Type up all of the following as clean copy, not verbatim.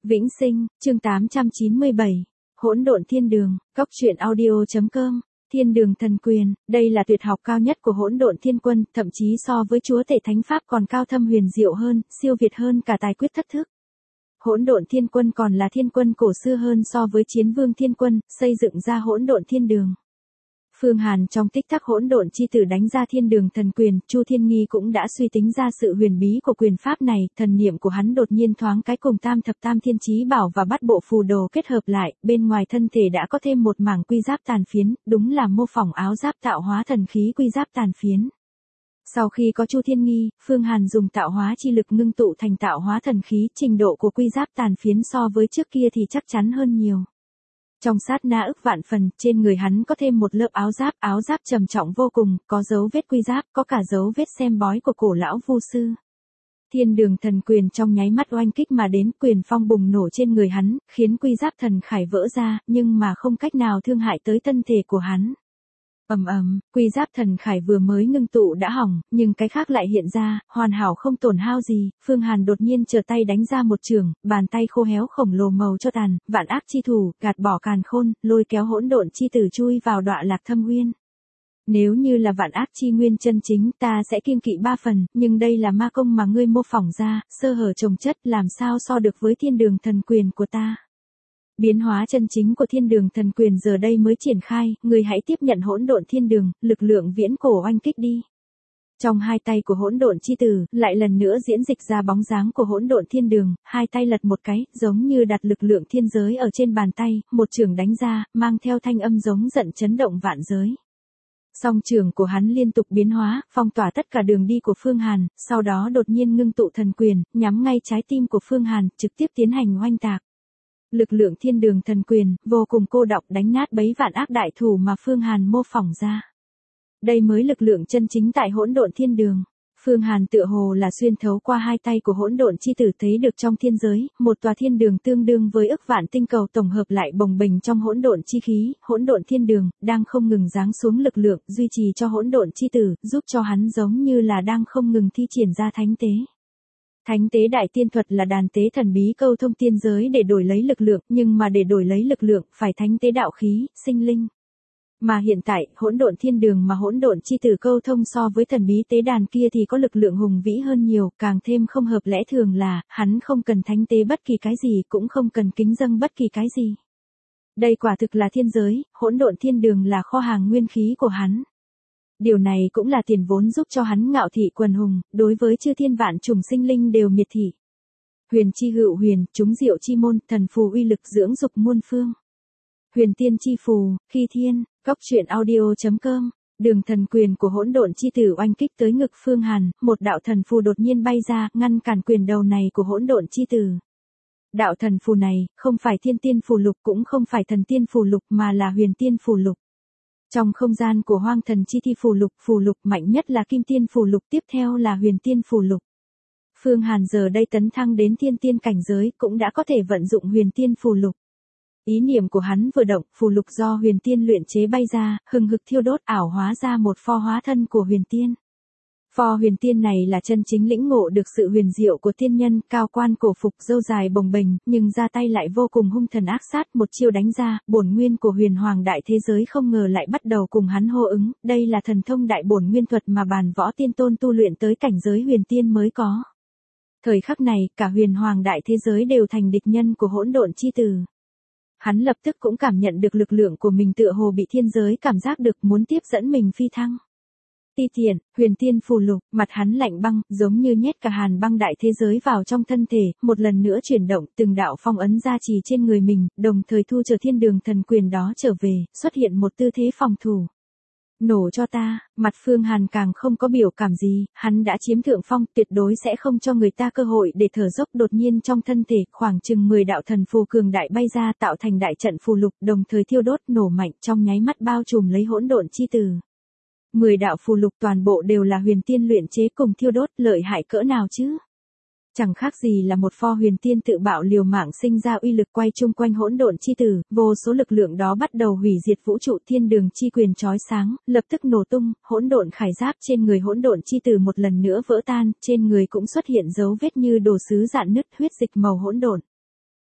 Vĩnh Sinh, chương 897. Hỗn độn thiên đường, góc truyện audio.com. Thiên đường thần quyền, đây là tuyệt học cao nhất của hỗn độn thiên quân, thậm chí so với chúa tể thánh pháp còn cao thâm huyền diệu hơn, siêu việt hơn cả tài quyết thất thức. Hỗn độn thiên quân còn là thiên quân cổ xưa hơn so với chiến vương thiên quân, xây dựng ra hỗn độn thiên đường. Phương Hàn trong tích tắc hỗn độn chi tử đánh ra thiên đường thần quyền, Chu Thiên Nghi cũng đã suy tính ra sự huyền bí của quyền pháp này, thần niệm của hắn đột nhiên thoáng cái cùng tam thập tam thiên chí bảo và bắt bộ phù đồ kết hợp lại, bên ngoài thân thể đã có thêm một mảng quy giáp tàn phiến, đúng là mô phỏng áo giáp tạo hóa thần khí quy giáp tàn phiến. Sau khi có Chu Thiên Nghi, Phương Hàn dùng tạo hóa chi lực ngưng tụ thành tạo hóa thần khí, trình độ của quy giáp tàn phiến so với trước kia thì chắc chắn hơn nhiều. Trong sát na ức vạn phần, trên người hắn có thêm một lớp áo giáp trầm trọng vô cùng, có dấu vết quy giáp, có cả dấu vết xem bói của cổ lão vu sư. Thiên đường thần quyền trong nháy mắt oanh kích mà đến, quyền phong bùng nổ trên người hắn, khiến quy giáp thần khải vỡ ra, nhưng mà không cách nào thương hại tới thân thể của hắn. Quy giáp thần khải vừa mới ngưng tụ đã hỏng, nhưng cái khác lại hiện ra, hoàn hảo không tổn hao gì. Phương Hàn đột nhiên trở tay đánh ra một chưởng, bàn tay khô héo khổng lồ màu cho tàn, vạn ác chi thủ, gạt bỏ càn khôn, lôi kéo hỗn độn chi tử chui vào đọa lạc thâm uyên. Nếu như là vạn ác chi nguyên chân chính, ta sẽ kiêng kỵ 3 phần, nhưng đây là ma công mà ngươi mô phỏng ra, sơ hở chồng chất, làm sao so được với thiên đường thần quyền của ta. Biến hóa chân chính của thiên đường thần quyền giờ đây mới triển khai, người hãy tiếp nhận hỗn độn thiên đường, lực lượng viễn cổ oanh kích đi. Trong hai tay của hỗn độn chi tử, lại lần nữa diễn dịch ra bóng dáng của hỗn độn thiên đường, hai tay lật một cái, giống như đặt lực lượng thiên giới ở trên bàn tay, một chưởng đánh ra, mang theo thanh âm giống giận chấn động vạn giới. Song chưởng của hắn liên tục biến hóa, phong tỏa tất cả đường đi của Phương Hàn, sau đó đột nhiên ngưng tụ thần quyền, nhắm ngay trái tim của Phương Hàn, trực tiếp tiến hành oanh tạc. Lực lượng thiên đường thần quyền, vô cùng cô đọng đánh nát bấy vạn ác đại thủ mà Phương Hàn mô phỏng ra. Đây mới lực lượng chân chính tại hỗn độn thiên đường. Phương Hàn tựa hồ là xuyên thấu qua hai tay của hỗn độn chi tử thấy được trong thiên giới, một tòa thiên đường tương đương với ức vạn tinh cầu tổng hợp lại bồng bềnh trong hỗn độn chi khí, hỗn độn thiên đường, đang không ngừng giáng xuống lực lượng, duy trì cho hỗn độn chi tử, giúp cho hắn giống như là đang không ngừng thi triển ra thánh tế. Thánh tế đại tiên thuật là đàn tế thần bí câu thông tiên giới để đổi lấy lực lượng, nhưng mà để đổi lấy lực lượng, phải thánh tế đạo khí, sinh linh. Mà hiện tại, hỗn độn thiên đường mà hỗn độn chi tử câu thông so với thần bí tế đàn kia thì có lực lượng hùng vĩ hơn nhiều, càng thêm không hợp lẽ thường là, hắn không cần thánh tế bất kỳ cái gì, cũng không cần kính dâng bất kỳ cái gì. Đây quả thực là thiên giới, hỗn độn thiên đường là kho hàng nguyên khí của hắn. Điều này cũng là tiền vốn giúp cho hắn ngạo thị quần hùng, đối với chư thiên vạn chủng sinh linh đều miệt thị. Huyền chi hữu huyền, chúng diệu chi môn, thần phù uy lực dưỡng dục muôn phương. Huyền tiên chi phù, khi thiên, góc truyện audio.com. Đường thần quyền của hỗn độn chi tử oanh kích tới ngực Phương Hàn, một đạo thần phù đột nhiên bay ra, ngăn cản quyền đầu này của hỗn độn chi tử. Đạo thần phù này, không phải thiên tiên phù lục cũng không phải thần tiên phù lục mà là huyền tiên phù lục. Trong không gian của hoang thần chi thi phù lục mạnh nhất là kim tiên phù lục, tiếp theo là huyền tiên phù lục. Phương Hàn giờ đây tấn thăng đến thiên tiên cảnh giới cũng đã có thể vận dụng huyền tiên phù lục. Ý niệm của hắn vừa động, phù lục do huyền tiên luyện chế bay ra, hừng hực thiêu đốt ảo hóa ra một pho hóa thân của huyền tiên. Pho huyền tiên này là chân chính lĩnh ngộ được sự huyền diệu của tiên nhân, cao quan cổ phục râu dài bồng bềnh, nhưng ra tay lại vô cùng hung thần ác sát, một chiêu đánh ra, bổn nguyên của huyền hoàng đại thế giới không ngờ lại bắt đầu cùng hắn hô ứng, đây là thần thông đại bổn nguyên thuật mà bàn võ tiên tôn tu luyện tới cảnh giới huyền tiên mới có. Thời khắc này, cả huyền hoàng đại thế giới đều thành địch nhân của hỗn độn chi tử. Hắn lập tức cũng cảm nhận được lực lượng của mình tựa hồ bị thiên giới cảm giác được muốn tiếp dẫn mình phi thăng. Ti tiện, huyền tiên phù lục, mặt hắn lạnh băng, giống như nhét cả hàn băng đại thế giới vào trong thân thể, một lần nữa chuyển động, từng đạo phong ấn gia trì trên người mình, đồng thời thu trở thiên đường thần quyền đó trở về, xuất hiện một tư thế phòng thủ. Nổ cho ta, mặt Phương Hàn càng không có biểu cảm gì, hắn đã chiếm thượng phong, tuyệt đối sẽ không cho người ta cơ hội để thở dốc. Đột nhiên trong thân thể, khoảng chừng 10 đạo thần phù cường đại bay ra tạo thành đại trận phù lục, đồng thời thiêu đốt nổ mạnh trong nháy mắt bao trùm lấy hỗn độn chi tử. 10 đạo phù lục toàn bộ đều là huyền tiên luyện chế cùng thiêu đốt, lợi hại cỡ nào chứ? Chẳng khác gì là một pho huyền tiên tự bạo liều mạng sinh ra uy lực quay chung quanh hỗn độn chi tử, vô số lực lượng đó bắt đầu hủy diệt vũ trụ, thiên đường chi quyền chói sáng, lập tức nổ tung, hỗn độn khải giáp trên người hỗn độn chi tử một lần nữa vỡ tan, trên người cũng xuất hiện dấu vết như đồ sứ rạn nứt, huyết dịch màu hỗn độn.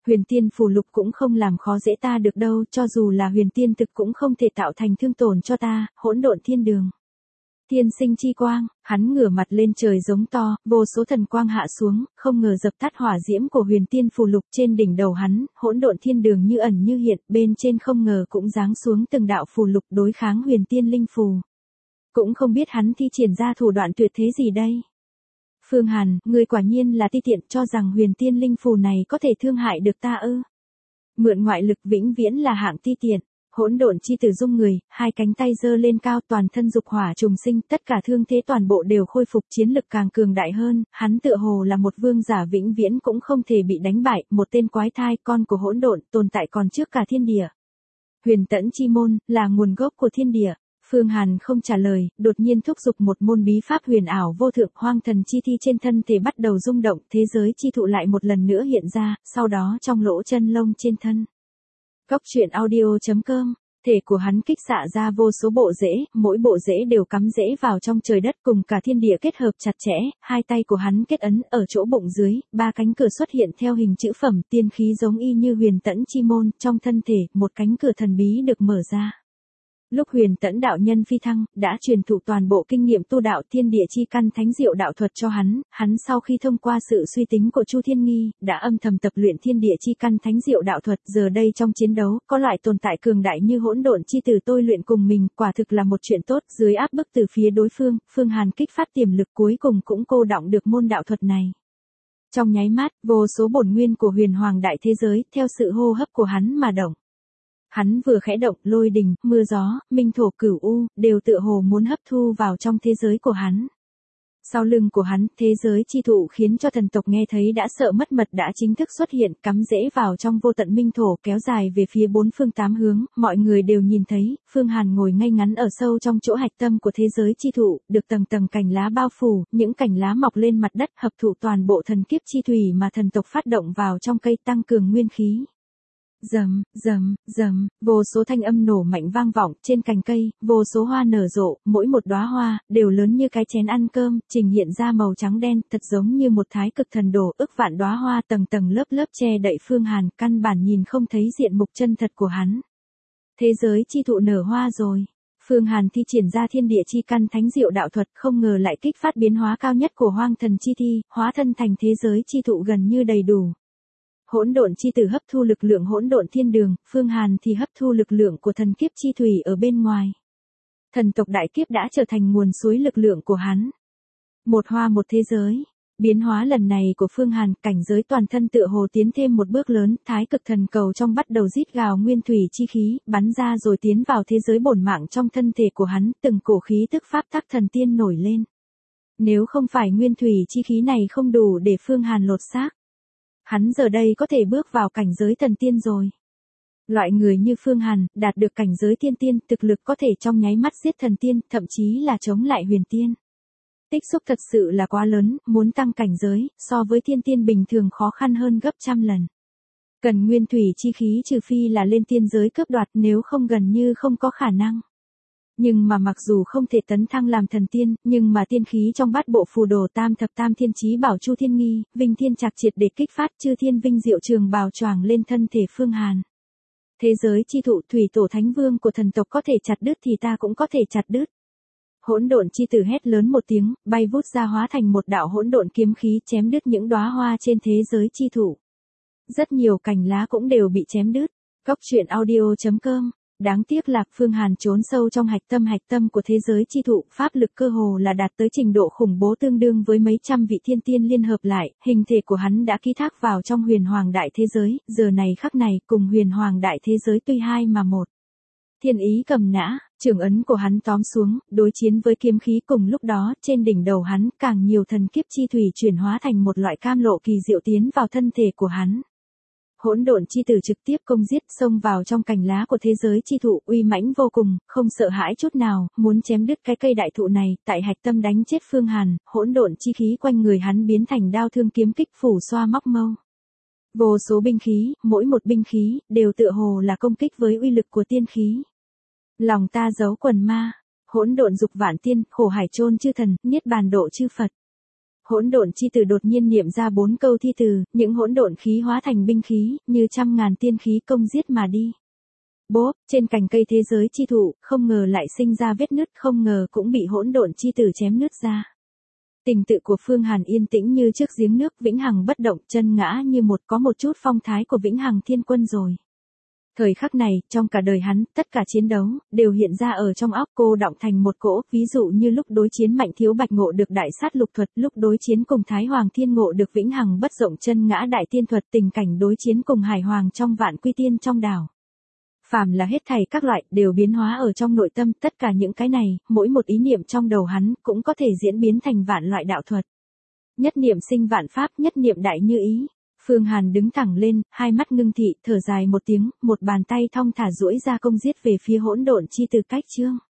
Huyền tiên phù lục cũng không làm khó dễ ta được đâu, cho dù là huyền tiên thực cũng không thể tạo thành thương tổn cho ta, hỗn độn thiên đường. Thiên sinh chi quang, hắn ngửa mặt lên trời giống to, vô số thần quang hạ xuống, không ngờ dập tắt hỏa diễm của huyền tiên phù lục trên đỉnh đầu hắn, hỗn độn thiên đường như ẩn như hiện, bên trên không ngờ cũng giáng xuống từng đạo phù lục đối kháng huyền tiên linh phù. Cũng không biết hắn thi triển ra thủ đoạn tuyệt thế gì đây. Phương Hàn, ngươi quả nhiên là ti tiện, cho rằng huyền tiên linh phù này có thể thương hại được ta ư? Mượn ngoại lực vĩnh viễn là hạng ti tiện. Hỗn độn chi tử dung người, hai cánh tay giơ lên cao, toàn thân dục hỏa trùng sinh, tất cả thương thế toàn bộ đều khôi phục, chiến lực càng cường đại hơn, hắn tựa hồ là một vương giả vĩnh viễn cũng không thể bị đánh bại, một tên quái thai, con của hỗn độn, tồn tại còn trước cả thiên địa. Huyền Tẫn chi môn là nguồn gốc của thiên địa. Phương Hàn không trả lời, đột nhiên thúc giục một môn bí pháp huyền ảo vô thượng, hoang thần chi thi trên thân thể bắt đầu rung động, thế giới chi thụ lại một lần nữa hiện ra, sau đó trong lỗ chân lông trên thân. Cóc truyện audio.com, thể của hắn kích xạ ra vô số bộ rễ, mỗi bộ rễ đều cắm rễ vào trong trời đất cùng cả thiên địa kết hợp chặt chẽ, hai tay của hắn kết ấn ở chỗ bụng dưới, ba cánh cửa xuất hiện theo hình chữ phẩm, tiên khí giống y như huyền tẫn chi môn, trong thân thể, một cánh cửa thần bí được mở ra. Lúc huyền tẫn đạo nhân phi thăng, đã truyền thụ toàn bộ kinh nghiệm tu đạo thiên địa chi căn thánh diệu đạo thuật cho hắn sau khi thông qua sự suy tính của Chu Thiên Nghi, đã âm thầm tập luyện thiên địa chi căn thánh diệu đạo thuật, giờ đây trong chiến đấu, có loại tồn tại cường đại như hỗn độn chi tử tôi luyện cùng mình, quả thực là một chuyện tốt, dưới áp bức từ phía đối phương, Phương Hàn kích phát tiềm lực cuối cùng cũng cô đọng được môn đạo thuật này. Trong nháy mắt, vô số bổn nguyên của huyền hoàng đại thế giới, theo sự hô hấp của hắn mà động. Hắn vừa khẽ động, lôi đình, mưa gió, minh thổ cửu u, đều tựa hồ muốn hấp thu vào trong thế giới của hắn. Sau lưng của hắn, thế giới chi thụ khiến cho thần tộc nghe thấy đã sợ mất mật đã chính thức xuất hiện, cắm rễ vào trong vô tận minh thổ, kéo dài về phía bốn phương tám hướng, mọi người đều nhìn thấy, Phương Hàn ngồi ngay ngắn ở sâu trong chỗ hạch tâm của thế giới chi thụ, được tầng tầng cành lá bao phủ, những cành lá mọc lên mặt đất, hấp thụ toàn bộ thần kiếp chi thủy mà thần tộc phát động vào trong cây, tăng cường nguyên khí. Rầm, rầm, rầm, vô số thanh âm nổ mạnh vang vọng trên cành cây, vô số hoa nở rộ, mỗi một đóa hoa đều lớn như cái chén ăn cơm, trình hiện ra màu trắng đen, thật giống như một thái cực thần đồ, ức vạn đóa hoa tầng tầng lớp lớp che đậy Phương Hàn, căn bản nhìn không thấy diện mục chân thật của hắn. Thế giới chi thụ nở hoa rồi. Phương Hàn thi triển ra thiên địa chi căn thánh diệu đạo thuật, không ngờ lại kích phát biến hóa cao nhất của hoang thần chi thi, hóa thân thành thế giới chi thụ gần như đầy đủ. Hỗn độn chi tử hấp thu lực lượng hỗn độn thiên đường, Phương Hàn thì hấp thu lực lượng của thần kiếp chi thủy ở bên ngoài. Thần tộc đại kiếp đã trở thành nguồn suối lực lượng của hắn. Một hoa một thế giới. Biến hóa lần này của Phương Hàn, cảnh giới toàn thân tựa hồ tiến thêm một bước lớn, thái cực thần cầu trong bắt đầu rít gào nguyên thủy chi khí, bắn ra rồi tiến vào thế giới bổn mạng trong thân thể của hắn, từng cổ khí tức pháp tắc thần tiên nổi lên. Nếu không phải nguyên thủy chi khí này không đủ để Phương Hàn lột xác, hắn giờ đây có thể bước vào cảnh giới thần tiên rồi. Loại người như Phương Hàn, đạt được cảnh giới tiên tiên, thực lực có thể trong nháy mắt giết thần tiên, thậm chí là chống lại huyền tiên. Tích xúc thật sự là quá lớn, muốn tăng cảnh giới, so với tiên tiên bình thường khó khăn hơn gấp trăm lần. Cần nguyên thủy chi khí trừ phi là lên tiên giới cướp đoạt, nếu không gần như không có khả năng. Nhưng mà mặc dù không thể tấn thăng làm thần tiên, nhưng mà tiên khí trong bát bộ phù đồ tam thập tam thiên chí bảo Chu Thiên Nghi, Vinh Thiên Trạc triệt để kích phát chư thiên vinh diệu trường bào choàng lên thân thể Phương Hàn. Thế giới chi thụ thủy tổ thánh vương của thần tộc có thể chặt đứt thì ta cũng có thể chặt đứt. Hỗn độn chi tử hét lớn một tiếng, bay vút ra hóa thành một đạo hỗn độn kiếm khí chém đứt những đóa hoa trên thế giới chi thụ. Rất nhiều cành lá cũng đều bị chém đứt. Cóc truyện audio.com. Đáng tiếc là Phương Hàn trốn sâu trong hạch tâm của thế giới chi thụ, pháp lực cơ hồ là đạt tới trình độ khủng bố tương đương với mấy trăm vị thiên tiên liên hợp lại, hình thể của hắn đã ký thác vào trong huyền hoàng đại thế giới, giờ này khắc này cùng huyền hoàng đại thế giới tuy hai mà một. Thiên ý cầm nã, trường ấn của hắn tóm xuống, đối chiến với kiếm khí cùng lúc đó, trên đỉnh đầu hắn càng nhiều thần kiếp chi thủy chuyển hóa thành một loại cam lộ kỳ diệu tiến vào thân thể của hắn. Hỗn độn chi tử trực tiếp công giết, xông vào trong cành lá của thế giới chi thụ, uy mãnh vô cùng, không sợ hãi chút nào, muốn chém đứt cái cây đại thụ này, tại hạch tâm đánh chết Phương Hàn, hỗn độn chi khí quanh người hắn biến thành đao thương kiếm kích phủ xoa móc mâu. Vô số binh khí, mỗi một binh khí đều tựa hồ là công kích với uy lực của tiên khí. Lòng ta giấu quần ma, hỗn độn dục vạn tiên, khổ hải chôn chư thần, niết bàn độ chư Phật. Hỗn độn chi tử đột nhiên niệm ra 4 câu thi từ, những hỗn độn khí hóa thành binh khí, như trăm ngàn tiên khí công giết mà đi. Bốp, trên cành cây thế giới chi thụ, không ngờ lại sinh ra vết nứt, không ngờ cũng bị hỗn độn chi tử chém nứt ra. Tình tự của Phương Hàn yên tĩnh như trước giếng nước, vĩnh hằng bất động, chân ngã như một, có một chút phong thái của vĩnh hằng thiên quân rồi. Thời khắc này, trong cả đời hắn, tất cả chiến đấu, đều hiện ra ở trong óc cô đọng thành một cỗ, ví dụ như lúc đối chiến Mạnh Thiếu Bạch ngộ được đại sát lục thuật, lúc đối chiến cùng Thái Hoàng Thiên ngộ được vĩnh hằng bất động chân ngã đại tiên thuật, tình cảnh đối chiến cùng Hải Hoàng trong vạn quy tiên trong đảo. Phàm là hết thảy các loại, đều biến hóa ở trong nội tâm, tất cả những cái này, mỗi một ý niệm trong đầu hắn, cũng có thể diễn biến thành vạn loại đạo thuật. Nhất niệm sinh vạn pháp, nhất niệm đại như ý. Phương Hàn đứng thẳng lên, hai mắt ngưng thị, thở dài một tiếng, một bàn tay thong thả duỗi ra công giết về phía hỗn độn chi từ cách chương.